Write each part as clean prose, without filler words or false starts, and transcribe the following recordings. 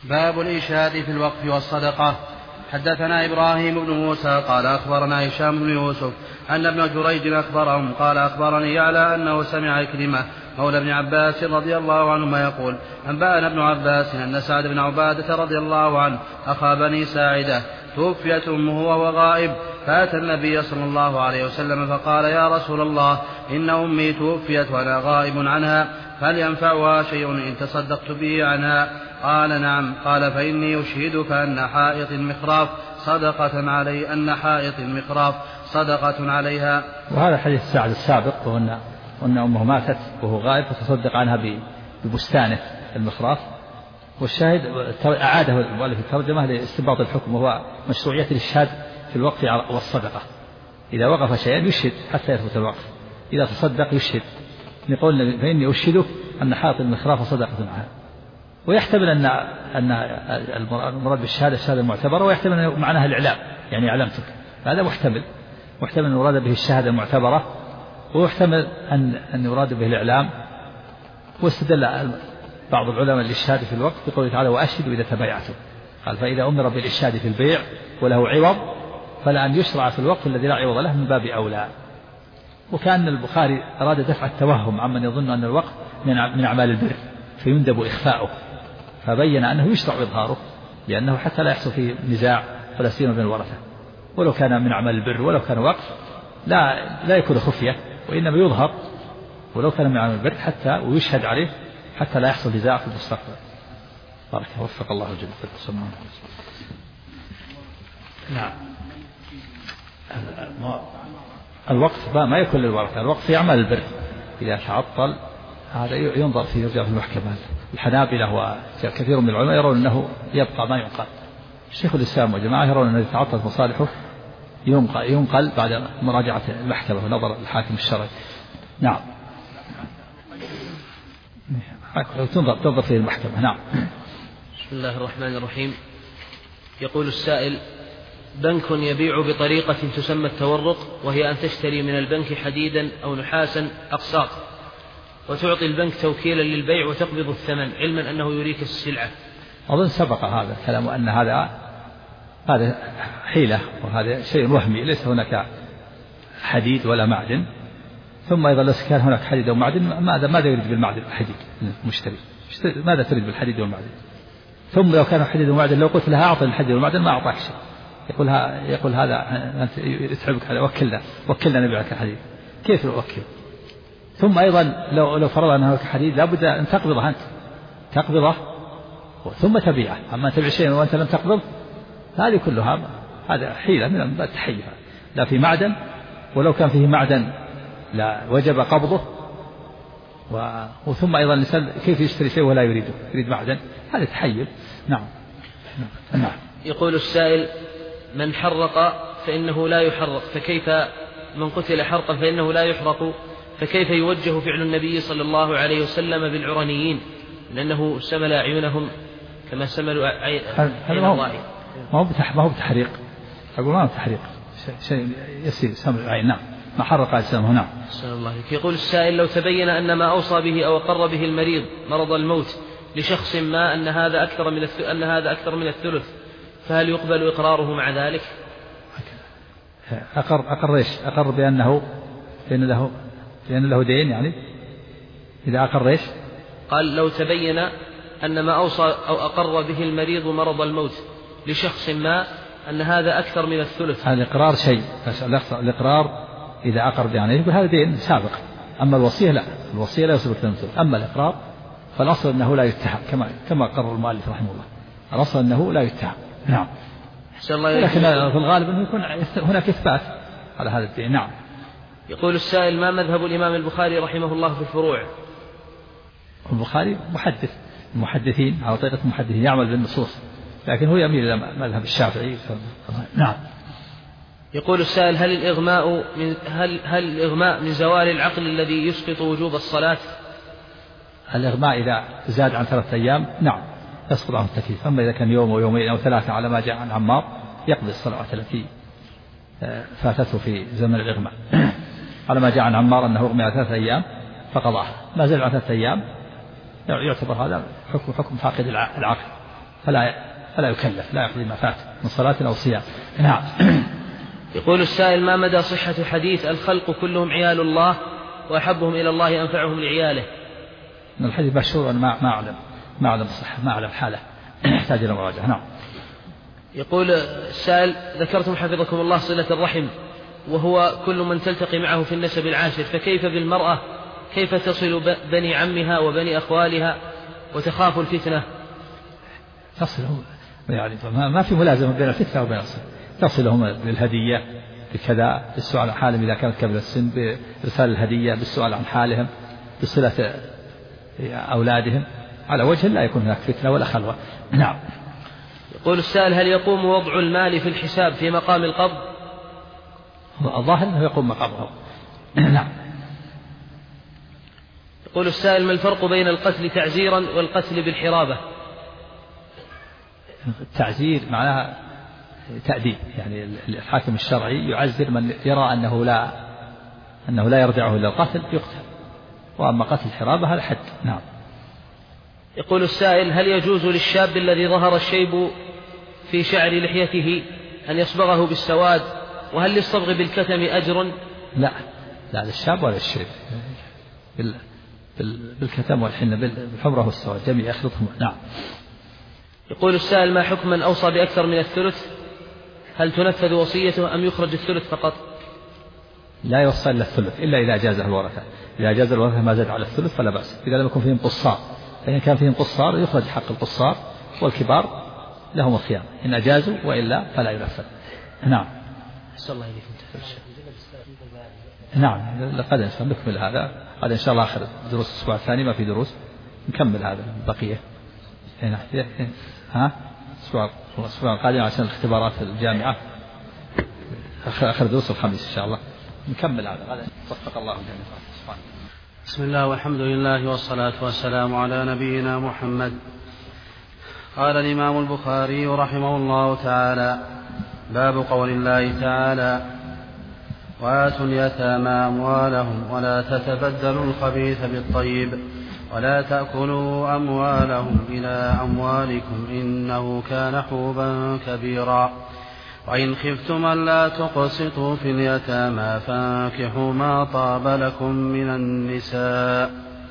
باب الإشهاد في الوقف والصدقة. حدثنا إبراهيم بن موسى قال أخبرنا هشام بن يوسف أن ابن جريج أخبرهم قال أخبرني يعلى أنه سمع كلمة مولى ابن عباس رضي الله عنهما يقول أنبأنا ابن عباس أن سعد بن عبادة رضي الله عنه أخا بني ساعدة توفيت أمه وهو غائب، فأتى النبي صلى الله عليه وسلم فقال يا رسول الله إن أمي توفيت وأنا غائب عنها، فهل ينفعها شيء إن تصدقت به عنها؟ قال نعم. قال فإني أشهدك أن حائط المخراف صدقة عليها. وهذا حديث سعد السابق، وأن أمه ماتت وهو غائب فتصدق عنها ببستانه المخراف. والشاهد أعاده المؤلف الترجمة لاستنباط الحكم، وهو مشروعية الإشهاد في الوقف والصدقة. إذا وقف شيئا يشهد حتى يثبت الوقف، إذا تصدق يشهد، يقول فإني أشهدك أن حائط المخراف صدقة عنها. ويحتمل أن المراد بالشهادة الشهادة المعتبرة، ويحتمل أن معناها الإعلام، يعني أعلمتك. هذا محتمل أن يراد به الشهادة المعتبرة، ويحتمل أن يراد به الإعلام. واستدل بعض العلماء للإشهاد في الوقت بقوله تعالى وأشهدوا إذا تبايعتم. قال فإذا أمر بالإشهاد في البيع وله عوض فلأن يشرع في الوقت الذي لا عوض له من باب أولى. وكأن البخاري أراد دفع التوهم عمن يظن أن الوقت من أعمال البر فيندب إخفاؤه، فبين أنه يشرع إظهاره، لأنه حتى لا يحصل فيه نزاع ولا سيما بين الورثة. ولو كان من أعمال البر ولو كان وقف لا يكون خفية، وإنما يظهر ولو كان من أعمال البر حتى ويشهد عليه حتى لا يحصل نزاع في المستقبل. بارك وفق الله الجميع. نعم. الوقف ما يكون للورثة، الوقف في أعمال البر إذا تعطل هذا ينظر فيه، يرجع في المحكمة. الحنابلة وكثير من العلماء يرون أنه يبقى ما ينقل. الشيخ الإسلام وجماعة يرون أنه تعطلت مصالحه ينقل بعد مراجعة المحكمة ونظر الحاكم الشرعي. نعم. تنظر فيه المحكمة. نعم. بسم الله الرحمن الرحيم. يقول السائل: بنك يبيع بطريقة تسمى التورق، وهي أن تشتري من البنك حديدا أو نحاسا أقساط، وتعطي البنك توكيلا للبيع وتقبض الثمن، علما أنه يريك السلعة. أظن سبق هذا الكلام أن هذا حيلة، وهذا شيء وهمي، ليس هناك حديد ولا معدن. ثم أيضا لو كان هناك حديد أو معدن ماذا يريد بالمعدن الحديد المشتري؟ ماذا تريد بالحديد والمعدن؟ ثم لو كان حديد ومعدن لو قلت لها أعطي الحديد والمعدن ما أعطاك شيء، يقول هذا أنت يتعبك، هذا وكلنا نبيعك الحديد. كيف نوكل؟ ثم أيضا لو فرض أنه حديد لابد أن تقبضه أنت، تقبضه ثم تبيعه. أما تبيع شيء وأنت لم تقبض، هذه كلها هذا حيلة من التحية. لا في معدن، ولو كان فيه معدن لا وجب قبضه. وثم أيضا الإنسان كيف يشتري شيء ولا يريد معدن؟ هذا تحيل. نعم. يقول السائل: من حرق فإنه لا يحرق، فكيف من قتل حرقا فإنه لا يحرق؟ فكيف يوجه فعل النبي صلى الله عليه وسلم بالعرنيين، لأنه سمل أعينهم كما سملوا عين الله؟ ما هو بتحريق، أقول ما هو بتحريق، شيء يسير سمل العين. نعم. ما حرق أجسامه. نعم. صلى الله عليه. يقول السائل: لو تبين أن ما أوصى به أو أقر به المريض مرض الموت لشخص ما أن هذا أكثر من الثلث، فهل يقبل إقراره مع ذلك؟ أقر إيش؟ أقر بأن له دين، يعني إذا أقر إيش؟ قال: لو تبين أن ما أوصى أو أقر به المريض مرض الموت لشخص ما أن هذا أكثر من الثلث. الإقرار شيء، الإقرار إذا أقر يعني يقول هذا دين سابق. أما الوصية لا، الوصية لا يسبق الثلث. أما الإقرار فالأصل أنه لا يتهم، كما قرر المؤلف رحمه الله، الأصل أنه لا يتهم. نعم. لكن في الغالب أنه يكون هناك إثبات على هذا الدين. نعم. يقول السائل: ما مذهب الإمام البخاري رحمه الله في الفروع؟ البخاري محدثين على طريقة المحدثين، يعمل بالنصوص، لكن هو يميل إلى مذهب الشافعي. نعم. يقول السائل: هل الإغماء من زوال العقل الذي يسقط وجوب الصلاة؟ الإغماء إذا زاد عن 3 أيام نعم يسقط عنه التكليف. أما إذا كان يوم ويومين أو 3 على ما جاء عن عمار يقضي الصلوات التي فاتته في زمن الإغماء. على ما جاء عن عمار أنه أغمي على 3 أيام فقضاها، ما زال عن 3 أيام يعتبر هذا حكم فاقد العقل. فلا يكلف، لا يقضي ما فات من صلاة أو صيام. نعم. يقول السائل: ما مدى صحة حديث الخلق كلهم عيال الله وأحبهم إلى الله أنفعهم لعياله؟ من الحديث مشهور، أنا ما أعلم الصحة، ما أعلم حاله، يحتاج إلى مراجعة. نعم. يقول السائل: ذكرتم حفظكم الله صلة الرحم، وهو كل من تلتقي معه في النسب العاشر، فكيف بالمرأة؟ كيف تصل بني عمها وبني أخوالها وتخاف الفتنة؟ تصلهم يعني ما في ملازمة بين الفتنة وبين الصلة، تصلهم بالهدية بكذا، بالسؤال عن حالهم إذا كانت كبر السن، بإرسال الهدية، بالسؤال عن حالهم، بصلة أولادهم، على وجه لا يكون هناك فتنة ولا خلوة. نعم. يقول السائل: هل يقوم وضع المال في الحساب في مقام القبض؟ الظاهر أنه يقوم مقامه. نعم. يقول السائل: ما الفرق بين القتل تعزيرا والقتل بالحرابة؟ التعزير معناها تأديب، يعني الحاكم الشرعي يعزر من يرى أنه لا يرجعه إلى القتل يقتل، وأما قتل الحرابة هذا حد. نعم. يقول السائل: هل يجوز للشاب الذي ظهر الشيب في شعر لحيته أن يصبغه بالسواد؟ وهل للصبغ بالكتم أجر؟ لا للشاب ولا للشيب، بالكتم والحنة، بالحمرة والسواد جميع يخلطهم. نعم. يقول السائل: ما حكم من أوصى بأكثر من الثلث؟ هل تنفذ وصيته أم يخرج الثلث فقط؟ لا يوصى إلا الثلث إلا إذا جازه الورثة، إذا جاز الورثة ما زاد على الثلث فلا بأس، إذا لم يكن فيهم قصار، فإن كان فيهم قصار يخرج حق القصار، والكبار لهم الخيار إن أجازوا، وإلا فلا ينفذ. نعم. أسأل الله إليكم تفرش. نعم. لقد نكمل هذا إن شاء الله آخر دروس الأسبوع الثاني، ما في دروس نكمل هذا البقية. الأسبوع القادم عشان الاختبارات في الجامعة، آخر دروس الخميس إن شاء الله نكمل هذا. وفق الله جميعا. بسم الله والحمد لله والصلاة والسلام على نبينا محمد. قال الإمام البخاري رحمه الله تعالى: باب قول الله تعالى: وآتوا اليتامى أموالهم ولا تتبدلوا الخبيث بالطيب ولا تأكلوا أموالهم إلى أموالكم إنه كان حوبا كبيرا وإن خفتم ألا تقسطوا في اليتامى فانكحوا ما طاب لكم من النساء.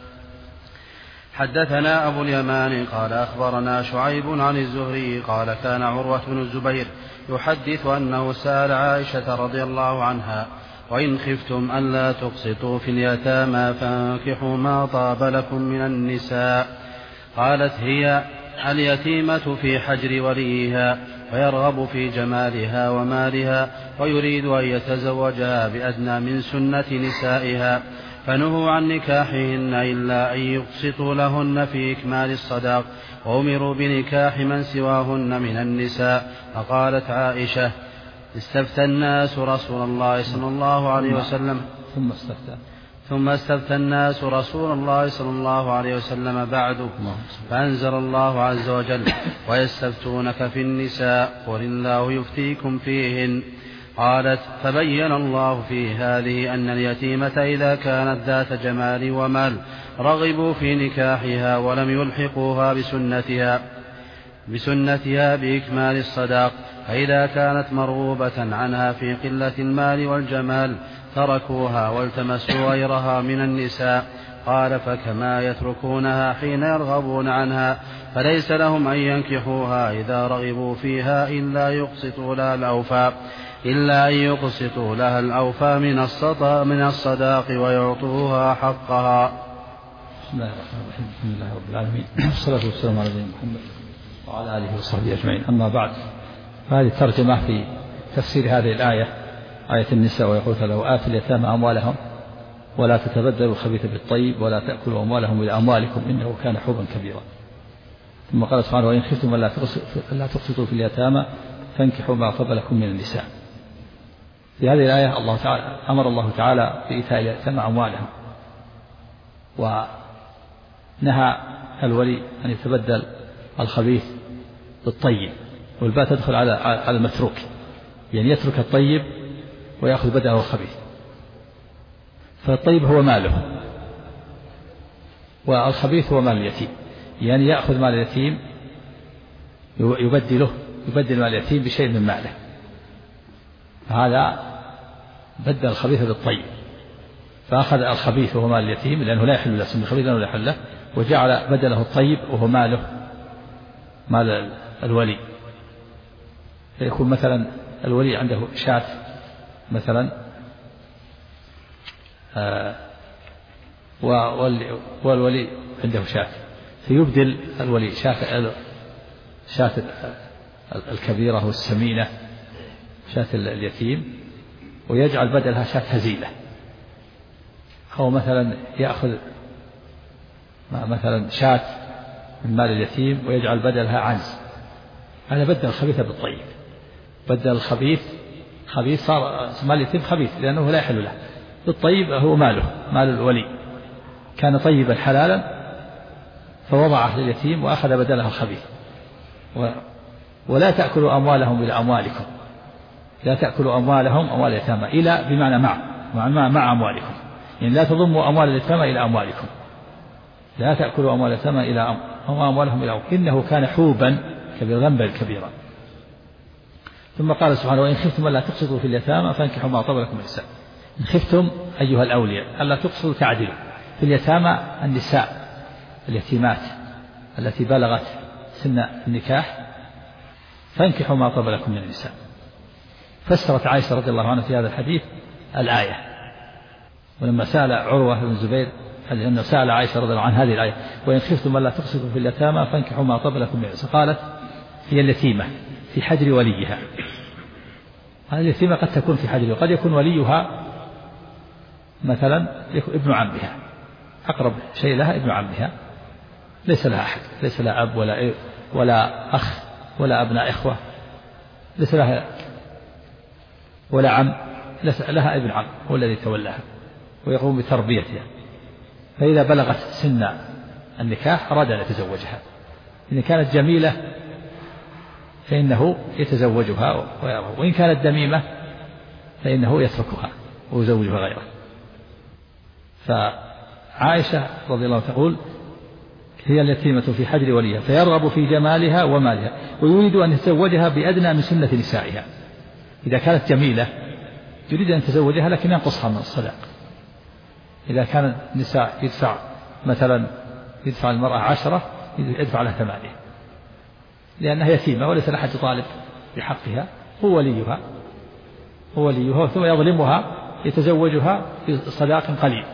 حدثنا أبو اليمان قال أخبرنا شعيب عن الزهري قال كان عروة بن الزبير يحدث أنه سأل عائشة رضي الله عنها: وإن خفتم ألا تقسطوا في اليتامى فانكحوا ما طاب لكم من النساء. قالت: هي اليتيمة في حجر وليها ويرغب في جمالها ومالها ويريد أن يتزوجها بأدنى من سنة نسائها، فنهوا عن نكاحهن إلا أن يقسطوا لهن في إكمال الصداق، وأمروا بنكاح من سواهن من النساء. فقالت عائشة: استفتى الناس رسول الله صلى الله عليه وسلم ثم استفتى الناس رسول الله صلى الله عليه وسلم بعد، فأنزل الله عز وجل: ويستفتونك في النساء قل الله يفتيكم فيهن. قالت: فبين الله في هذه أن اليتيمة إذا كانت ذات جمال ومال رغبوا في نكاحها ولم يلحقوها بسنتها بإكمال الصداق، فإذا كانت مرغوبة عنها في قلة المال والجمال تركوها والتمسوا غيرها من النساء. قال: فكما يتركونها حين يرغبون عنها فليس لهم أن ينكحوها إذا رغبوا فيها إلا أن يقسطوا لها الأوفى من الصداق ويعطوها حقها. بسم الله الرحمن الرحيم. الحمد لله رب العالمين، والصلاة والسلام على نبينا محمد وعلى آله وصحبه أجمعين. أما بعد، فهذه الترجمة في تفسير هذه الآية، آية النساء: ويقول لو آتوا اليتامى أموالهم ولا تتبدلوا الخبيث بالطيب ولا تأكلوا أموالهم إلى أموالكم إنه كان حوبا كبيرا. ثم قال سبحانه: وإن خفتم ألا تقسطوا في اليتامى فانكحوا ما طاب لكم من النساء. في هذه الآية أمر الله تعالى بإيتاء اليتامى أموالهم، ونهى الولي أن يتبدل الخبيث بالطيب، والباء تدخل على المتروك، يعني يترك الطيب ويأخذ بدله الخبيث. فالطيب هو ماله والخبيث هو مال اليتيم، يعني يأخذ مال اليتيم يبدل مال اليتيم بشيء من ماله، هذا بدل الخبيث بالطيب، فأخذ الخبيث وهو مال اليتيم لأنه لا يحل له، اسم الخبيث لأنه لا يحل له، وجعل بدله الطيب وهو مال الولي. فيكون مثلا الولي عنده شاة مثلا، والولي عنده شاة، فيبدل الولي شاة الكبيرة والسمينة شاة اليتيم، ويجعل بدلها شاة هزيلة، أو مثلا يأخذ مثلا شاة من مال اليتيم ويجعل بدلها عنز. هذا بدل الخبيث بالطيب، بدل الخبيث صار مال اليتيم خبيث لأنه لا يحل له، بالطيب هو مال الولي، كان طيبا حلالا فوضعه لليتيم وأخذ بدلها الخبيث. ولا تأكلوا أموالهم إلى أموالكم، لا تأكلوا أموالهم أموال اليتامى إلى بمعنى مع أموالكم، يعني لا تضموا أموال اليتامى إلى أموالكم، لا تأكلوا أموال اليتامى إلى أموالهم إلى أموالكم إنه كان حوبا ذنبا كبيرا. ثم قال سبحانه: وإن خفتم ألا تقسطوا في اليتامى فانكحوا ما طاب لكم من النساء. إن خفتم أيها الأولياء ألا تقسطوا تعدلوا في اليتامى، النساء اليتيمات التي بلغت سن النكاح، فانكحوا ما طاب لكم من النساء. فسرت عائشة رضي الله عنها في هذا الحديث الآية، ولما سأل عروة بن الزبير لأنه سأل عائشة رضي الله عنها هذه الآية: وإن خفتم ألا تقسطوا في اليتامى فانكحوا ما طاب لكم من النساء، قالت: هي اليتيمة في حجر وليها. هذه اليتيمة قد تكون في حجر، وقد يكون وليها مثلا ابن عمها، أقرب شيء لها ابن عمها، ليس لها أحد، ليس لها أب ولا أخ ولا أبناء إخوة، ليس لها ولا عم، لها ابن عم هو الذي تولاها ويقوم بتربيتها. فإذا بلغت سن النكاح أراد أن يتزوجها، إن كانت جميلة فإنه يتزوجها ويرغب، وإن كانت دميمة فإنه يتركها ويزوجها غيره. فعائشة رضي الله عنها تقول: هي اليتيمة في حجر وليها فيرغب في جمالها ومالها ويريد أن يتزوجها بأدنى من سنة نسائها. إذا كانت جميلة يريد أن يتزوجها لكن ينقصها من الصداق. إذا كان النساء يدفع المرأة 10 يدفع لها 8 لأنها يتيمة وليس لها حد طالب بحقها، هو وليها ثم يظلمها يتزوجها بصداق قليل،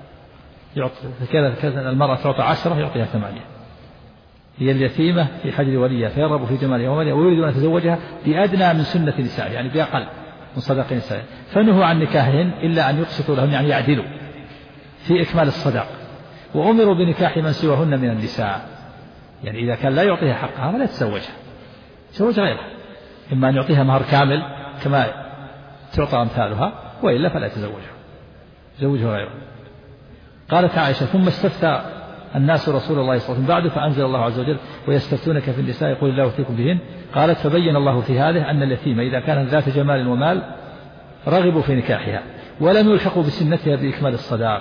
كذا المرأة تعطى 10 يعطيها 8. هي اليتيمة في حجر وليها فيرغب في جمالها ومالها ويريد أن يتزوجها بأدنى من سنة نسائها، يعني بأقل من صداق نسائها، فنهوا عن نكاحهن إلا أن يقسطوا لهن، يعني يعدلوا في إكمال الصداق، وأمروا بنكاح من سواهن من النساء. يعني إذا كان لا يعطيها حقها فلا تتزوجها، تزوج غيرها، إما أن يعطيها مهر كامل كما تعطى أمثالها، وإلا فلا يتزوجها غيرها. قالت عائشة: ثم استفتى الناس رسول الله صلى الله عليه وسلم بعد فأنزل الله عز وجل: ويستفتونك في النساء يقول الله يفتيكم بهن. قالت: فبين الله في هذه أن اليتيمة إذا كانت ذات جمال ومال رغبوا في نكاحها ولم يلحقوا بسنتها بإكمال الصداق.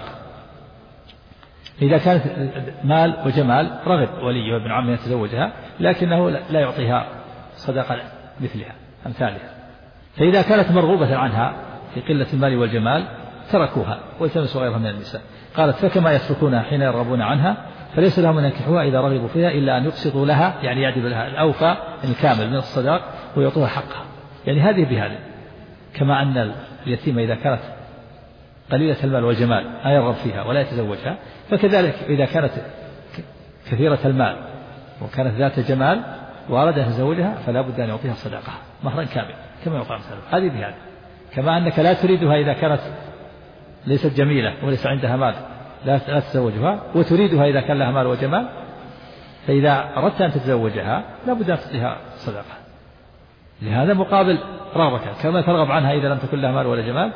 إذا كانت مال وجمال رغب ولي وابن عمه يتزوجها لكنه لا يعطيها صداقة مثلها أمثالها. فإذا كانت مرغوبة عنها في قلة المال والجمال تركوها والتمسوا غيرها من النساء. قالت: فكما يتركونها حين يرغبون عنها فليس لهم أن ينكحوها إذا رغبوا فيها إلا أن يقسطوا لها، يعني يعدلوا لها الأوفى الكامل من الصداق ويعطوها حقها. يعني هذه بهذه، كما أن اليتيمة إذا كانت قليلة المال والجمال لا يرغب فيها ولا يتزوجها، فكذلك إذا كانت كثيرة المال وكانت ذات جمال وأراد أن يتزوجها فلا بد أن يعطيها صداقها مهرا كامل كما يعطى مثلا. هذه بهذه، كما أنك لا تريدها إذا كانت ليست جميلة وليس عندها مال لا تتزوجها، وتريدها إذا كان لها مال وجمال، فإذا أردت أن تتزوجها لا بد أن تعطيها صداقة. لهذا مقابل رغبتها، كما ترغب عنها إذا لم تكن لها مال ولا جمال،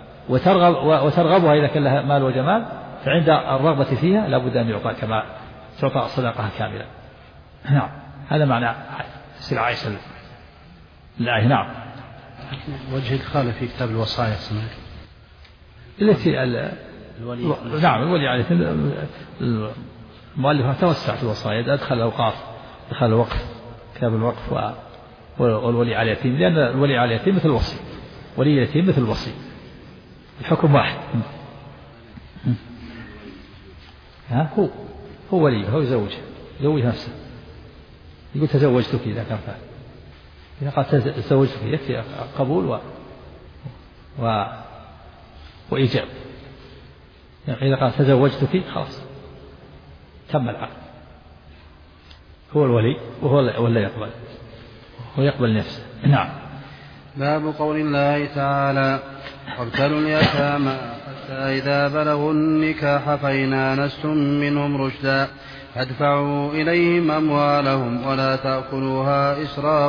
وترغبها إذا كان لها مال وجمال، فعند الرغبة فيها لا بد أن يعطى كما تعطى صداقها كاملة. نعم، هذا معنى سر عائشة الآية. نعم. وجه إدخال في كتاب الوصايا سمعت التي نعم الولي عليه المؤلف توسع في الوصايا، أدخل الأوقاف، دخل الوقف كتاب الوقف والولي على اليتيم، لأن الولي على اليتيم مثل الوصي، ولي اليتيم مثل الوصي، الحكم واحد. هو ولي، هو يزوج نفسه، يقول تزوجتك إذا كان فعل، إذا قال تزوجتك يكفي قبول وإيجاب. يعني إذا قال تزوجتك خلاص تم العقد. هو الولي وهو اللي يقبل، ويقبل نفسه. نعم. باب قول الله تعالى: وابتلوا اليتامى حتى إذا بلغوا النكاح فإن آنستم منهم رشدا فادفعوا إليهم أموالهم ولا تأكلوها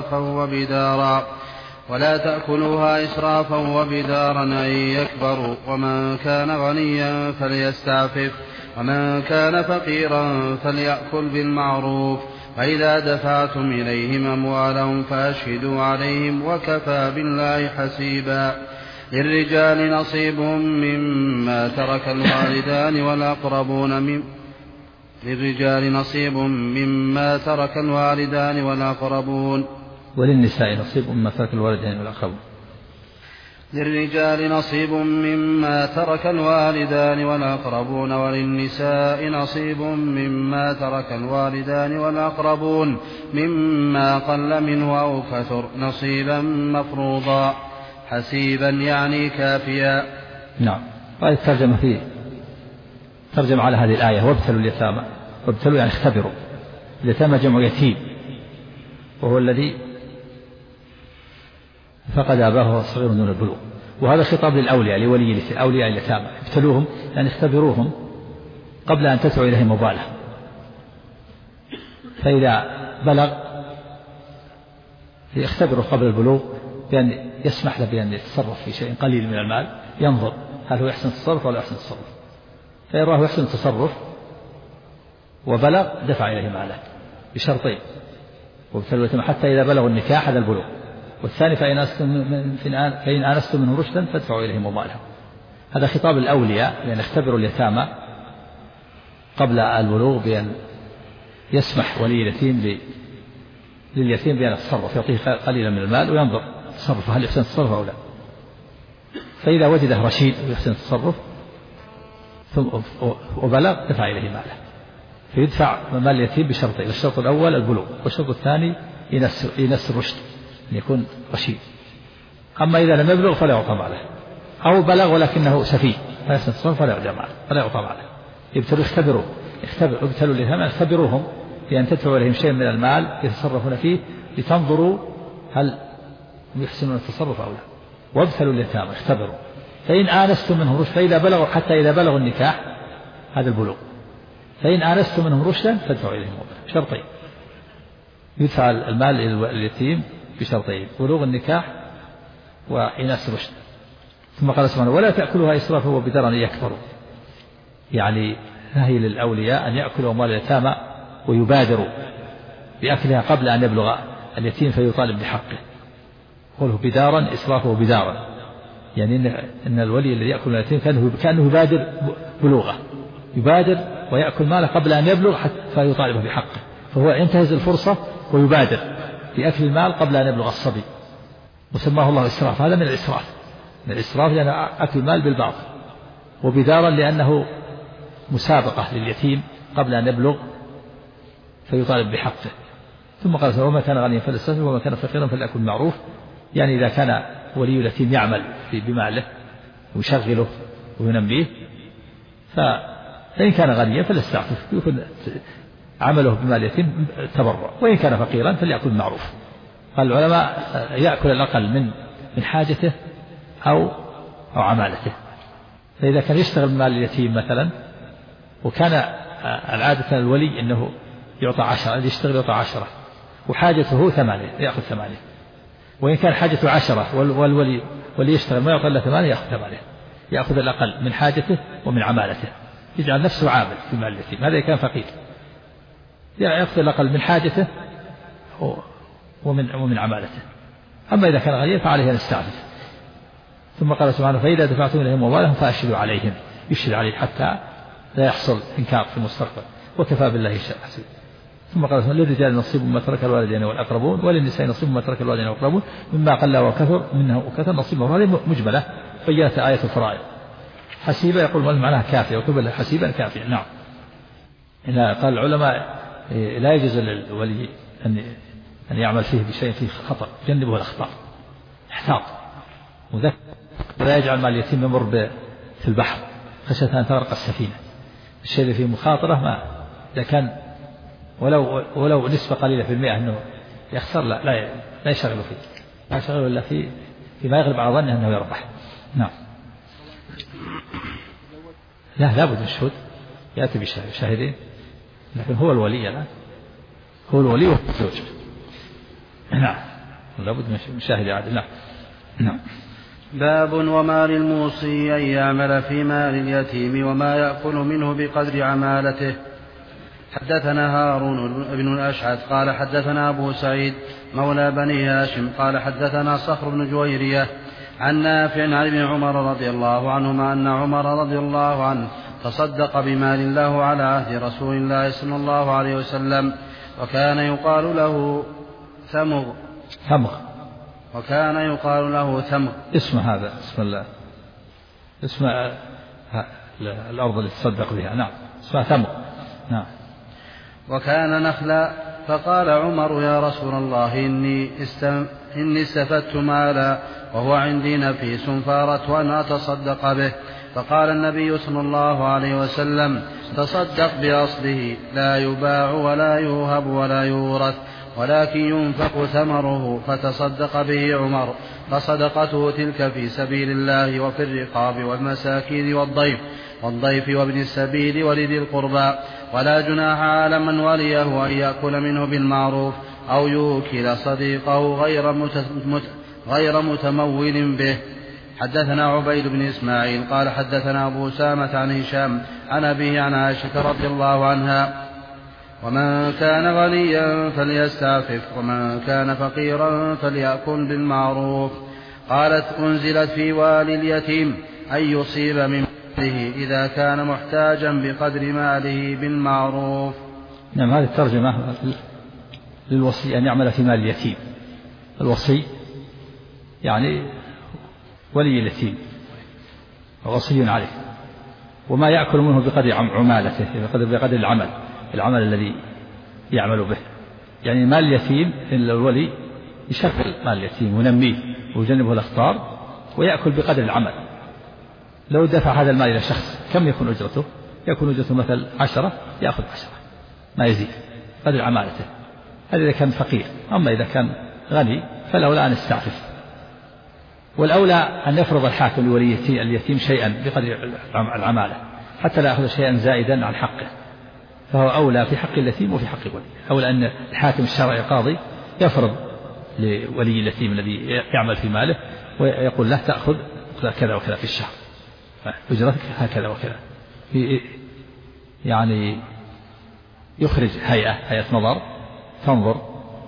إسرافا وبدارا أن يكبروا، ومن كان غنيا فليستعفف، ومن كان فقيرا فليأكل بالمعروف، فإذا دفعتم إليهم أموالهم فأشهدوا عليهم وكفى بالله حسيبا. للرجال نصيب مما ترك الوالدان والأقربون وللنساء نصيب مما ترك الوالدان والأقربون. للرجال نصيب مما ترك الوالدان والأقربون وللنساء نصيب مما ترك الوالدان والأقربون مما قل منه أو كثر نصيبا مفروضا حسيبا يعني كافيا. نعم. قال ترجم على هذه الآية: وابتلوا اليتامى. وابتلوا يعني اختبروا. اليتامى جمع يتيم، وهو الذي فقد أباه وهو صغير دون البلوغ، وهذا خطاب للأولياء، أولياء اليتامى. ابتلوهم يعني اختبروهم قبل أن تدفعوا إليهم مبالغ، فإذا بلغ يختبروا قبل البلوغ بأن يسمح له بأن يتصرف في شيء قليل من المال، ينظر هل هو يحسن التصرف ولا يحسن التصرف، فإن راه يحسن التصرف وبلغ دفع إليه ماله بشرطين: وابتلوا اليتامى حتى إذا بلغوا النكاح، هذا البلوغ، والثاني فإن آنستم منه رشدا فادفعوا إليهم أموالهم. هذا خطاب الأولياء، لأن اختبروا اليتامى قبل البلوغ بأن يسمح ولي اليتيم لليتيم بأن يتصرف، يعطيه قليلا من المال وينظر تصرفه هل يحسن التصرف أو لا، فإذا وجده رشيد ويحسن التصرف وبلغ دفع إليه ماله. فيدفع مال اليتيم بشرطين: الشرط الأول البلوغ، والشرط الثاني ينس الرشد، أن يكون رشيد. أما إذا لم يبلغ فلا يعطى ماله، أو بلغ ولكنه سفيه لا يحسن التصرف فلا يعطى ماله. ابتلوا اليتامى، اختبروهم بأن تدفعوا إليهم شيء من المال يتصرفون فيه لتنظروا هل يحسنون التصرف أو لا. وابتلوا اليتامى، اختبروا، فإن آنستم منهم رشدا، فإذا بلغوا حتى إذا بلغوا النكاح، هذا البلوغ، فإن آنستم منهم رشدا فادفعوا إليهم شرطين: يدفع المال إلى اليتيم بشرطين: بلوغ النكاح وإناس الرشد. ثم قال سبحانه: ولا تأكلوها إسرافا وبدارا أن يكبروا، يعني نهي للأولياء أن يأكلوا أموال اليتامى ويبادروا بأكلها قبل أن يبلغ اليتيم فيطالب بحقه. قوله بدارا إسرافه بدارا، يعني إن الولي الذي يأكل اليتيم كأنه يبادر بلوغه، يبادر ويأكل ماله قبل أن يبلغ حتى يطالب بحقه، فهو ينتهز الفرصة ويبادر بأكل المال قبل أن يبلغ الصبي، وسماه الله إسراف. هذا من الإسراف لأن أكل المال بالباطل، وبدارا لأنه مسابقة لليتيم قبل أن يبلغ فيطالب بحقه. ثم قال: وما كان غنيا فليستعفف وما كان فقيرا فليأكل بالمعروف، يعني إذا كان ولي اليتيم يعمل بماله ويشغله وينميه، فإن كان غنيا فليستعفف، يكون عمله بمال اليتيم تبرع، وإن كان فقيرا فليأكل بالمعروف. قال العلماء: يأكل الأقل من حاجته أو عمالته. فإذا كان يشتغل بمال اليتيم مثلا، وكان العادة الولي أنه يعطى 10، الذي يشتغل يعطى 10، وحاجته 8، يأخذ 8. وإن كان حاجته 10 والولي يشتغل ما يعطى إلا 8، يأخذ 8، يأخذ الأقل من حاجته ومن عمالته، يجعل نفسه عامل في مال اليتيم. هذا كان فقير يأخذ الأقل من حاجته ومن عمالته. أما إذا كان غنيا فعليه أن يستعفف. ثم قال سبحانه: فإذا دفعتم إليهم أموالهم فأشهدوا عليهم، يشهد عليه حتى لا يحصل إنكار في المستقبل، وكفى بالله حسيبا. ثم قال للرجال نصيب مما ترك الوالدين والأقربون وللنساء نصيب مما ترك الوالدين والأقربون مما قل وكثر منه وكثر نصيبه. هذه مجملة بينت آية الفرائض. حسيبة يقول معناها كافية وكبل حسيبا كافية. نعم. إن قال العلماء لا يجوز للولي أن يعمل فيه بشيء فيه خطأ، جنبه الأخطاء، احتاط وذكر، ولا يجعل مال اليتيم يمر في البحر خشية أن تغرق السفينة. الشيء اللي فيه مخاطرة ما إذا كان ولو نسبة قليلة في المئة أنه يخسر لا يشغل فيه، لا يشغل إلا فيما يغلب على ظنه أنه يربح. نعم. لا بد من الشهود، يأتي بشاهدين، لكن هو الولي الآن، هو الولي والزوج. نعم. لا بد من شاهد عادل. نعم. باب وما للموصي أن يعمل في مال اليتيم وما يأكل منه بقدر عمالته. حدثنا هارون بن الأشعث قال حدثنا أبو سعيد مولى بني هاشم قال حدثنا صخر بن جويرية عن نافع عن ابن عمر رضي الله عنهما أن عمر رضي الله عنه تصدق بمال له على عهد رسول الله صلى الله عليه وسلم وكان يقال له ثمغ. اسم هذا اسم الله، اسم الأرض اللي تصدق بها. نعم. اسمها ثمغ. نعم. وكان نخلا. فقال عمر يا رسول الله إني استفدت مالا وهو عندي نفيس فأردت أن أتصدق به. فقال النبي صلى الله عليه وسلم تصدق بأصله لا يباع ولا يوهب ولا يورث ولكن ينفق ثمره. فتصدق به عمر فصدقته تلك في سبيل الله وفي الرقاب والمساكين والضيف وابن السبيل ولذي القربى. ولا جناح على من وليه أن يأكل منه بالمعروف أو يوكل صديقه غير متمول به. حدثنا عبيد بن إسماعيل قال حدثنا أبو سامة عن هشام عن أبيه عن عائشة رضي الله عنها ومن كان غنيا فليستعفف ومن كان فقيرا فليأكل بالمعروف. قالت أنزلت في والي اليتيم أن يصيب من ماله إذا كان محتاجا بقدر ماله بالمعروف. نعم. هذه الترجمة للوصي أن يعمل في مال اليتيم. الوصي يعني ولي اليتيم وصي عليه، وما يأكل منه بقدر عمالته، بقدر العمل الذي يعمل به. يعني مال اليتيم الولي يشغل مال اليتيم وينميه ويجنبه الأخطار ويأكل بقدر العمل. لو دفع هذا المال إلى شخص كم يكون أجرته؟ يكون أجرته مثل 10 يأخذ 10 ما يزيد قدر عمالته. هذا إذا كان فقير. أما إذا كان غني فالأولى أن يستعفف، والأولى أن يفرض الحاكم لولي اليتيم شيئا بقدر العمالة حتى لا يأخذ شيئا زائدا عن حقه، فهو أولى في حق اليتيم وفي حق الولي. أولى أن الحاكم الشرعي القاضي يفرض لولي اليتيم الذي يعمل في ماله ويقول له تأخذ كذا وكذا في الشهر، أجرتك هكذا وكذا، يعني يخرج هيئة نظر تنظر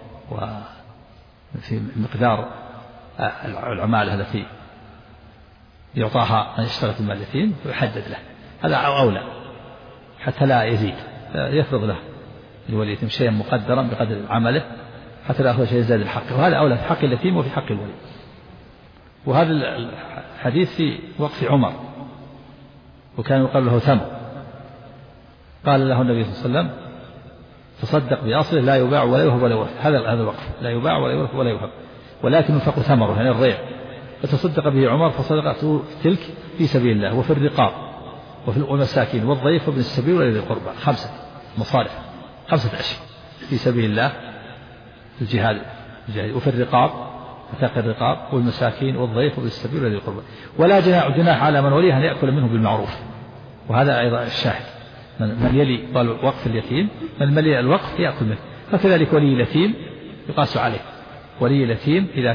وفي مقدار العمالة التي يعطاها من يشتغل في مال اليتيم ويحدد له. هذا أولى حتى لا يزيد، يفرض له الولي اليتيم شيئا مقدرا بقدر عمله حتى لا يأخذ شيء زائد الحق، وهذا أولى في حق اليتيم وفي حق الولي. وهذا الحديث في وقف عمر وكان يقال له ثمر. قال له النبي صلى الله عليه وسلم تصدق بأصله لا يباع ولا يوهب ولا يورث. هذا الوقف لا يباع ولا يورث ولا يوهب ولكن ينفق ثمره يعني الريع. فتصدق به عمر فصدقته تلك في سبيل الله وفي الرقاب وفي المساكين والضيف وابن السبيل ولذي القربى. 5 مصارف 5 أشياء في سبيل الله في الجهاد وفي الرقاب وثاق الرقاب والمساكين والضيف وابن السبيل ولذي القربى. ولا جناح على من وليه أن يأكل منه بالمعروف. وهذا أيضا الشاهد من يلي وقف اليتيم من ملي الوقف يأكل منه. فكذلك ولي اليتيم يقاس عليه. ولي اليتيم إذا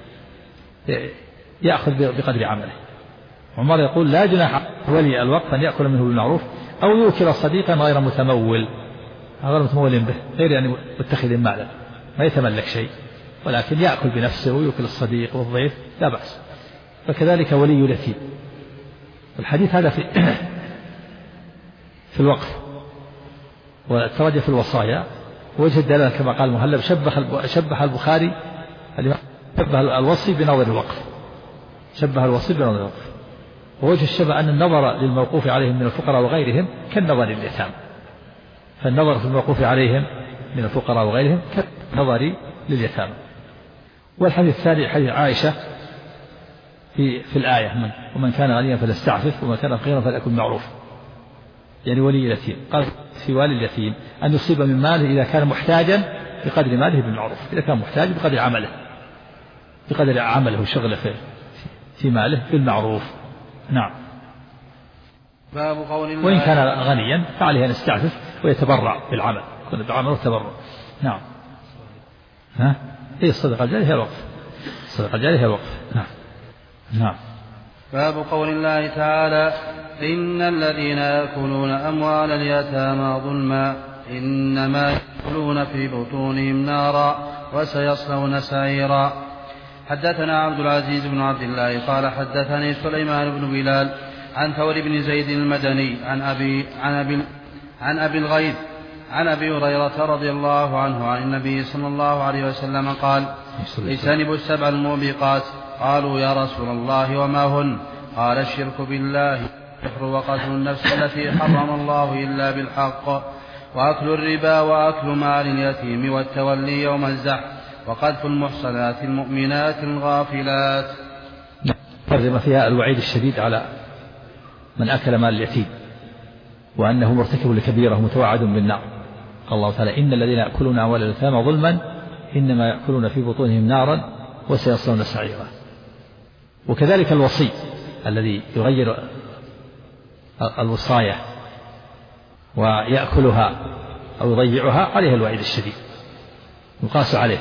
يأخذ بقدر عمله. عمر يقول لا جناح ولي الوقف أن يأكل منه بالمعروف أو يوكل صديقا غير متمول به غير يعني متخذ مالا ما يتملك شيء ولكن يأكل بنفسه ويوكل الصديق والضيف لا بأس. فكذلك ولي اليتيم. الحديث هذا في الوقف والترجى في الوصايا وجه الدلالة كما قال المهلب شبه البخاري شبه الوصي بنظر الوقف، شبه الوصي بنظر الوقف. ووجه الشبه أن النظر للموقوف عليهم من الفقراء وغيرهم كالنظر لليتامى، فالنظر في الموقوف عليهم من الفقراء وغيرهم كالنظر لليتامى. والحديث الثاني حديث عائشة في الآية ومن كان غنيا فليستعفف ومن كان فقيرا فليكن معروف، يعني ولي اليتيم. قال في والي اليتيم أن يصيب من ماله إذا كان محتاجا بقدر ماله بالمعروف، إذا كان محتاج بقدر عمله وشغله في ماله بالمعروف. نعم. باب قول الله وإن كان غنيا فعليه أن يستعفف ويتبرع بالعمل، يكون بعمل والتبرع. نعم. هي الصدقة الجارية هي الوقف، الصدقة الجارية هي الوقف. نعم. نعم. باب قول الله تعالى إن الذين يأكلون أموال اليتامى ظلما إنما يأكلون في بطونهم نارا وسيصلون سعيرا. حدثنا عبد العزيز بن عبد الله قال حدثني سليمان بن بلال عن ثور بن زيد المدني عن أبي الغيث عن أبي هريرة رضي الله عنه عن النبي صلى الله عليه وسلم قال اجتنبوا السبع الموبقات. قالوا يا رسول الله وما هن؟ قال الشرك بالله والسحر وقتل النفس التي حرم الله إلا بالحق وأكل الربا وأكل مال اليتيم والتولي يوم الزحف وقذف المحصنات المؤمنات الغافلات. ترجم فيها الوعيد الشديد على من أكل مال اليتيم وأنه مرتكب لكبيرة متوعد بالنار. قال الله تعالى إن الذين يأكلون أموال اليتامى ظلما إنما يأكلون في بطونهم نارا وسيصلون سعيرا. وكذلك الوصي الذي يغير الوصاية ويأكلها أو يضيعها عليه الوعيد الشديد، يقاس عليه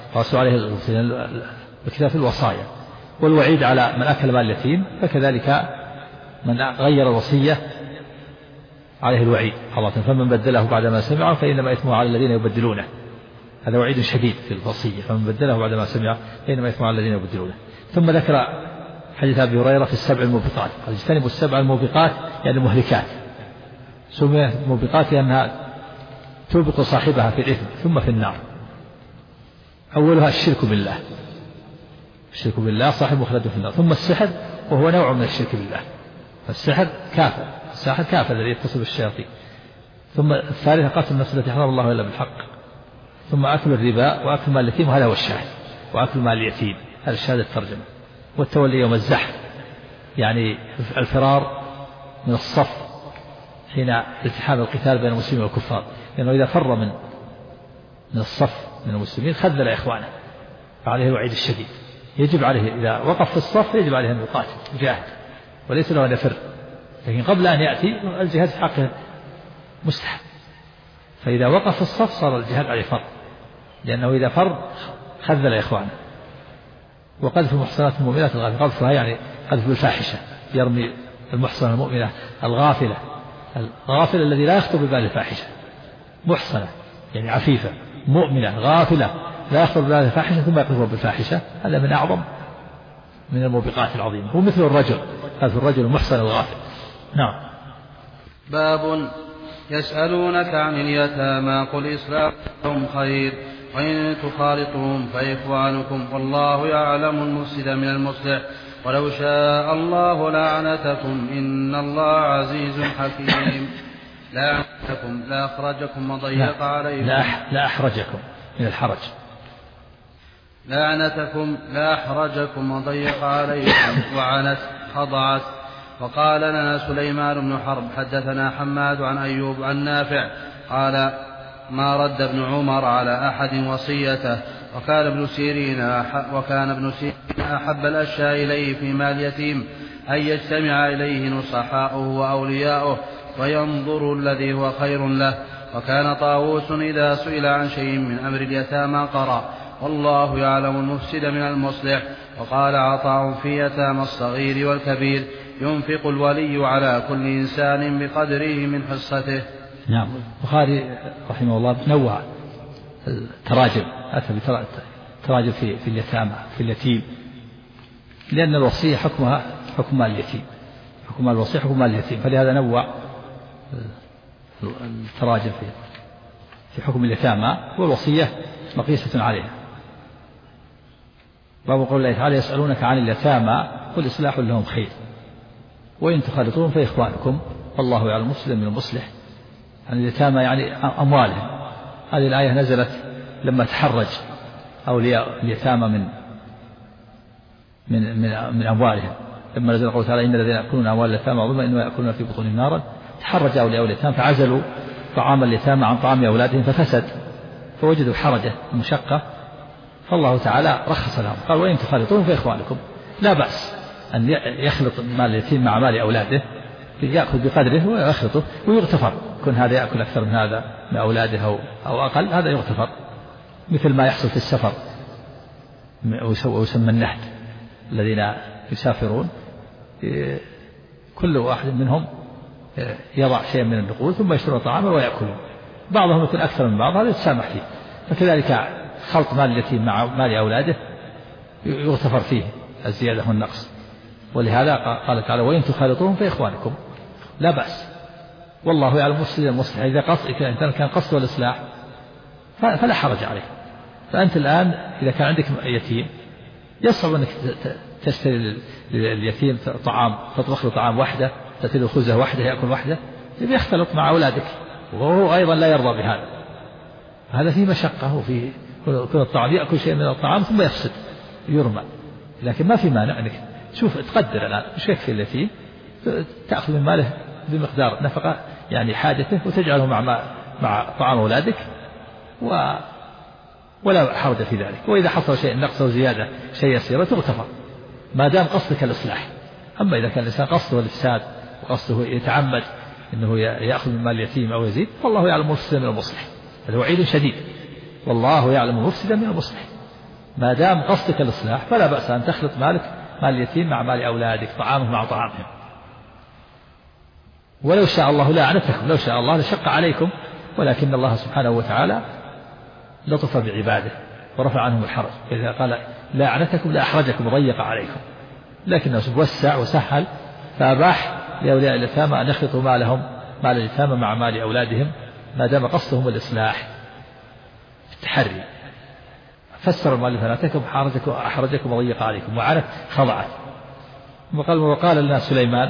بكتاب الوصايا. والوعيد على من أكل مال اليتيم فكذلك من غير الوصية عليه الوعيد. الله فمن بدله بعدما سمعه فإنما إثمه على الذين يبدلونه. هذا وعيد شديد في الوصية، فمن بدله بعدما سمعه فإنما إثمه على الذين يبدلونه. ثم ذكر حديث أبي هريرة في السبع الموبقات، قال اجتنبوا السبع الموبقات يعني المهلكات. سميت موبقات لأنها توبق صاحبها في الإثم ثم في النار. أولها الشرك بالله، الشرك بالله صاحب مخلد في النار. ثم السحر وهو نوع من الشرك بالله، فالسحر كافر، الساحر كافر الذي يتصل بالشياطين. ثم الثالثة قتل النفس التي حرم الله إلا بالحق. ثم أكل الربا وأكل مال اليتيم، وهذا هو الشاهد، وأكل مال اليتيم هذا الشاهد الترجمة. والتولي يوم الزحف يعني الفرار من الصف حين التحام القتال بين المسلمين والكفار، لأنه إذا فر من الصف من المسلمين خذل إخوانه، فعليه الوعيد الشديد. يجب عليه إذا وقف في الصف يجب عليه أن يقاتل يجاهد وليس له أن يفر، لكن قبل أن يأتي الجهاد في حقه مستحب. فإذا وقف في الصف صار الجهاد عليه فرض، لأنه إذا فر خذل إخوانه. وقذف المحصنات المؤمنات الغافلة، قذفها يعني قذف الفاحشة، يرمي المحصنة المؤمنة الغافلة الذي لا يخطر ببال الفاحشة، محصنة يعني عفيفة مؤمنة غافلة لا يخطر ببال الفاحشة ثم يقذفها بالفاحشة، هذا من أعظم من الموبقات العظيمة. هو مثل الرجل، قذف الرجل المحصن الغافل. نعم. باب يسألونك عن اليتامى قل إصلاحهم خير وإن تخالطهم فإخوانكم والله يعلم المفسد من المصلح ولو شاء الله لعنتكم إن الله عزيز حكيم. لعنتكم لا أخرجكم وضيق عليكم لا أحرجكم من الحرج. لعنتكم لا أحرجكم وضيق عليكم وعنت خضعت. وقال لنا سليمان بن حرب حدثنا حماد عن أيوب عن نافع قال ما رد ابن عمر على أحد وصيته. وكان ابن سيرين أحب الأشياء إليه في مال اليتيم أن يجتمع إليه نصحاؤه وأولياؤه وينظر الذي هو خير له. وكان طاووس إذا سئل عن شيء من أمر اليتامى قرأ والله يعلم المفسد من المصلح. وقال عطاء في يتامى الصغير والكبير ينفق الولي على كل إنسان بقدره من حصته. نعم. البخاري رحمه الله نوع التراجم، أتى بتراجم في اليتامى في اليتيم، لأن الوصية حكمها حكم مال اليتيم، حكم الوصية حكم مال اليتيم، فلهذا نوع التراجم في حكم اليتامى، والوصية مقيسة عليها. باب قول الله تعالى يسألونك عن اليتامى قل إصلاح لهم خير وإن تخالطوهم فإخوانكم والله يعلم المفسد من المصلح. عن اليتامى يعني أموالهم. هذه الآية نزلت لما تحرج أولياء اليتامى من أموالهم، لما نزل قوله تعالى إن الذين يأكلون أموال اليتامى ظلما إنما يأكلون في بطونهم نارا، تحرج أولياء اليتامى فعزلوا طعام اليتامى عن طعام أولادهم ففسد، فوجدوا حرجة ومشقة، فالله تعالى رخص لهم قال وإن تخالطوهم فإخوانكم. لا بأس أن يخلط مال اليتيم مع مال أولاده، يأكل بقدره ويخلطه ويغتفر، كن هذا يأكل أكثر من هذا من أولاده أو أقل، هذا يغتفر، مثل ما يحصل في السفر ويسمى النحت، الذين يسافرون كل واحد منهم يضع شيئا من النقود ثم يشترون طعاما ويأكلون، بعضهم يكون أكثر من بعض، هذا يتسامح فيه. فكذلك خلط مال اليتيم مع مال أولاده يغتفر فيه الزيادة والنقص. ولهذا قال تعالى وإن تخالطوهم فإخوانكم، لا بأس والله يعلم المفسد المصلح. إذا كان قصد الإصلاح فلا حرج عليه. فأنت الآن إذا كان عندك يتيم يصعب أنك تشتري لليتيم طعام، تطبخ له طعام وحده، تأتي له خبزة وحده يأكل وحده، يختلط مع أولادك وهو أيضا لا يرضى بهذا، هذا فيه مشقة، وفيه كل الطعام يأكل شيء من الطعام ثم يفسد يرمى. لكن ما في مانع أنك شوف تقدر الآن مش يكفي اليتيم، تأخذ من ماله بمقدار نفقة يعني حاجته وتجعله مع طعام أولادك ولا حرج في ذلك. وإذا حصل شيء نقص أو زيادة شيء يسير تغتفر ما دام قصدك الإصلاح. أما إذا كان الإنسان قصده الإفساد وقصده يتعمد أنه يأخذ من مال اليتيم أو يزيد، والله يعلم المفسد من المصلح، هذا وعيد شديد، والله يعلم المفسد من المصلح. ما دام قصدك الإصلاح فلا بأس أن تخلط مال اليتيم مع مال أولادك، طعامه مع طعامهم. ولو شاء الله لأعنتكم، لو شاء الله لشق عليكم، ولكن الله سبحانه وتعالى لطف بعباده ورفع عنهم الحرج. إذا قال لأعنتكم لأحرجكم وضيق عليكم، لكنه وسع وسهل، فأباح لأولياء اليتامى أن يخلطوا مال اليتامى مع مال أولادهم ما دام قصدهم الإصلاح التحري. فسر المؤلف لأعنتكم أحرجكم وضيق عليكم، وعنت خضعت. وقال لنا سليمان،